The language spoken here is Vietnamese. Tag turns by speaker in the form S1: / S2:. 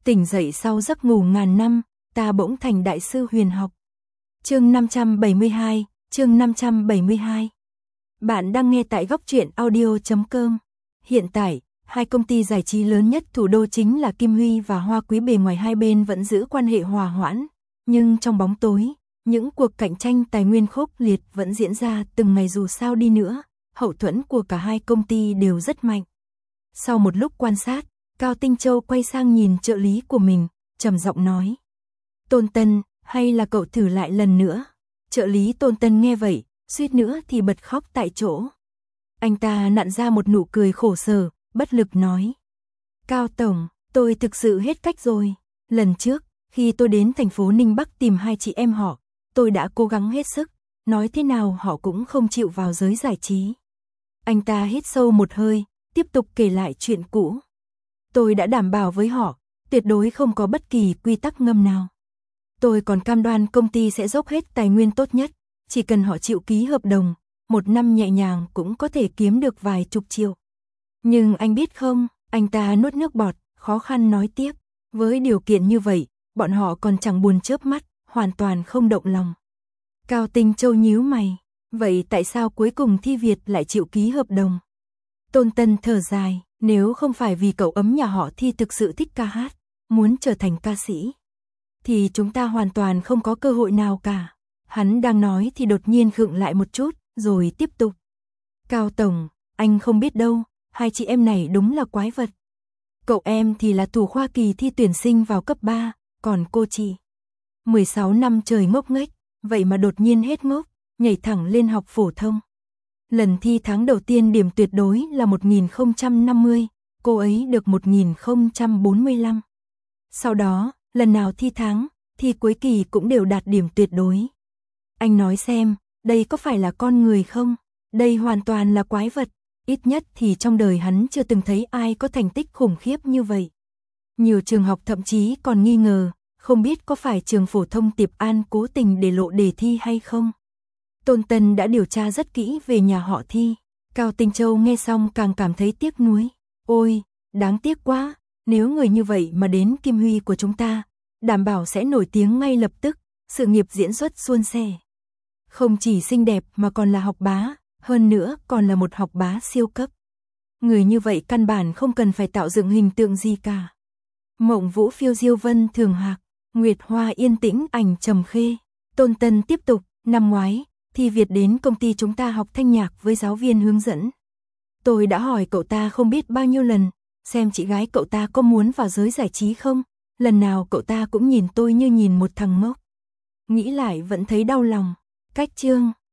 S1: Tỉnh dậy sau giấc ngủ ngàn năm, ta bỗng thành đại sư huyền học. Chương 572, chương 572. Bạn đang nghe tại Góc Truyện Audio.com. Hiện tại, hai công ty giải trí lớn nhất thủ đô chính là Kim Huy và Hoa Quý, bề ngoài hai bên vẫn giữ quan hệ hòa hoãn, nhưng trong bóng tối, những cuộc cạnh tranh tài nguyên khốc liệt vẫn diễn ra từng ngày. Dù sao đi nữa, hậu thuẫn của cả hai công ty đều rất mạnh. Sau một lúc quan sát, Cao Tinh Châu quay sang nhìn trợ lý của mình, trầm giọng nói: Tôn Tân, hay là cậu thử lại lần nữa? Trợ lý Tôn Tân nghe vậy, suýt nữa thì bật khóc tại chỗ. Anh ta nặn ra một nụ cười khổ sở, bất lực nói: Cao Tổng, tôi thực sự hết cách rồi. Lần trước, khi tôi đến thành phố Ninh Bắc tìm hai chị em họ, tôi đã cố gắng hết sức, nói thế nào họ cũng không chịu vào giới giải trí. Anh ta hít sâu một hơi, tiếp tục kể lại chuyện cũ. Tôi đã đảm bảo với họ, tuyệt đối không có bất kỳ quy tắc ngầm nào. Tôi còn cam đoan công ty sẽ dốc hết tài nguyên tốt nhất, chỉ cần họ chịu ký hợp đồng, một năm nhẹ nhàng cũng có thể kiếm được vài chục triệu. Nhưng anh biết không, anh ta nuốt nước bọt, khó khăn nói tiếp, với điều kiện như vậy, bọn họ còn chẳng buồn chớp mắt, hoàn toàn không động lòng. Cao Tinh Châu nhíu mày, vậy tại sao cuối cùng Thi Việt lại chịu ký hợp đồng? Tôn Tân thở dài, nếu không phải vì cậu ấm nhà họ Thi thực sự thích ca hát, muốn trở thành ca sĩ, thì chúng ta hoàn toàn không có cơ hội nào cả. Hắn đang nói thì đột nhiên khựng lại một chút, rồi tiếp tục. Cao Tổng, anh không biết đâu, hai chị em này đúng là quái vật. Cậu em thì là thủ khoa kỳ thi tuyển sinh vào cấp 3, còn cô chị 16 năm trời ngốc nghếch, vậy mà đột nhiên hết ngốc, nhảy thẳng lên học phổ thông. Lần thi tháng đầu tiên điểm tuyệt đối là 1050, cô ấy được 1045. Sau đó, lần nào thi tháng, thi cuối kỳ cũng đều đạt điểm tuyệt đối. Anh nói xem, đây có phải là con người không? Đây hoàn toàn là quái vật, ít nhất thì trong đời hắn chưa từng thấy ai có thành tích khủng khiếp như vậy. Nhiều trường học thậm chí còn nghi ngờ, không biết có phải trường phổ thông Tiệp An cố tình để lộ đề thi hay không. Tôn Tân đã điều tra rất kỹ về nhà họ Thi. Cao Tinh Châu nghe xong càng cảm thấy tiếc nuối. Ôi, đáng tiếc quá, nếu người như vậy mà đến Kim Huy của chúng ta, đảm bảo sẽ nổi tiếng ngay lập tức, sự nghiệp diễn xuất suôn sẻ. Không chỉ xinh đẹp mà còn là học bá, hơn nữa còn là một học bá siêu cấp. Người như vậy căn bản không cần phải tạo dựng hình tượng gì cả. Mộng Vũ phiêu diêu vân thường hạc, Nguyệt Hoa yên tĩnh ảnh trầm khê. Tôn Tân tiếp tục, năm ngoái, Thi Việt đến công ty chúng ta học thanh nhạc với giáo viên hướng dẫn. Tôi đã hỏi cậu ta không biết bao nhiêu lần, xem chị gái cậu ta có muốn vào giới giải trí không, lần nào cậu ta cũng nhìn tôi như nhìn một thằng ngốc. Nghĩ lại vẫn thấy đau lòng. Cách chương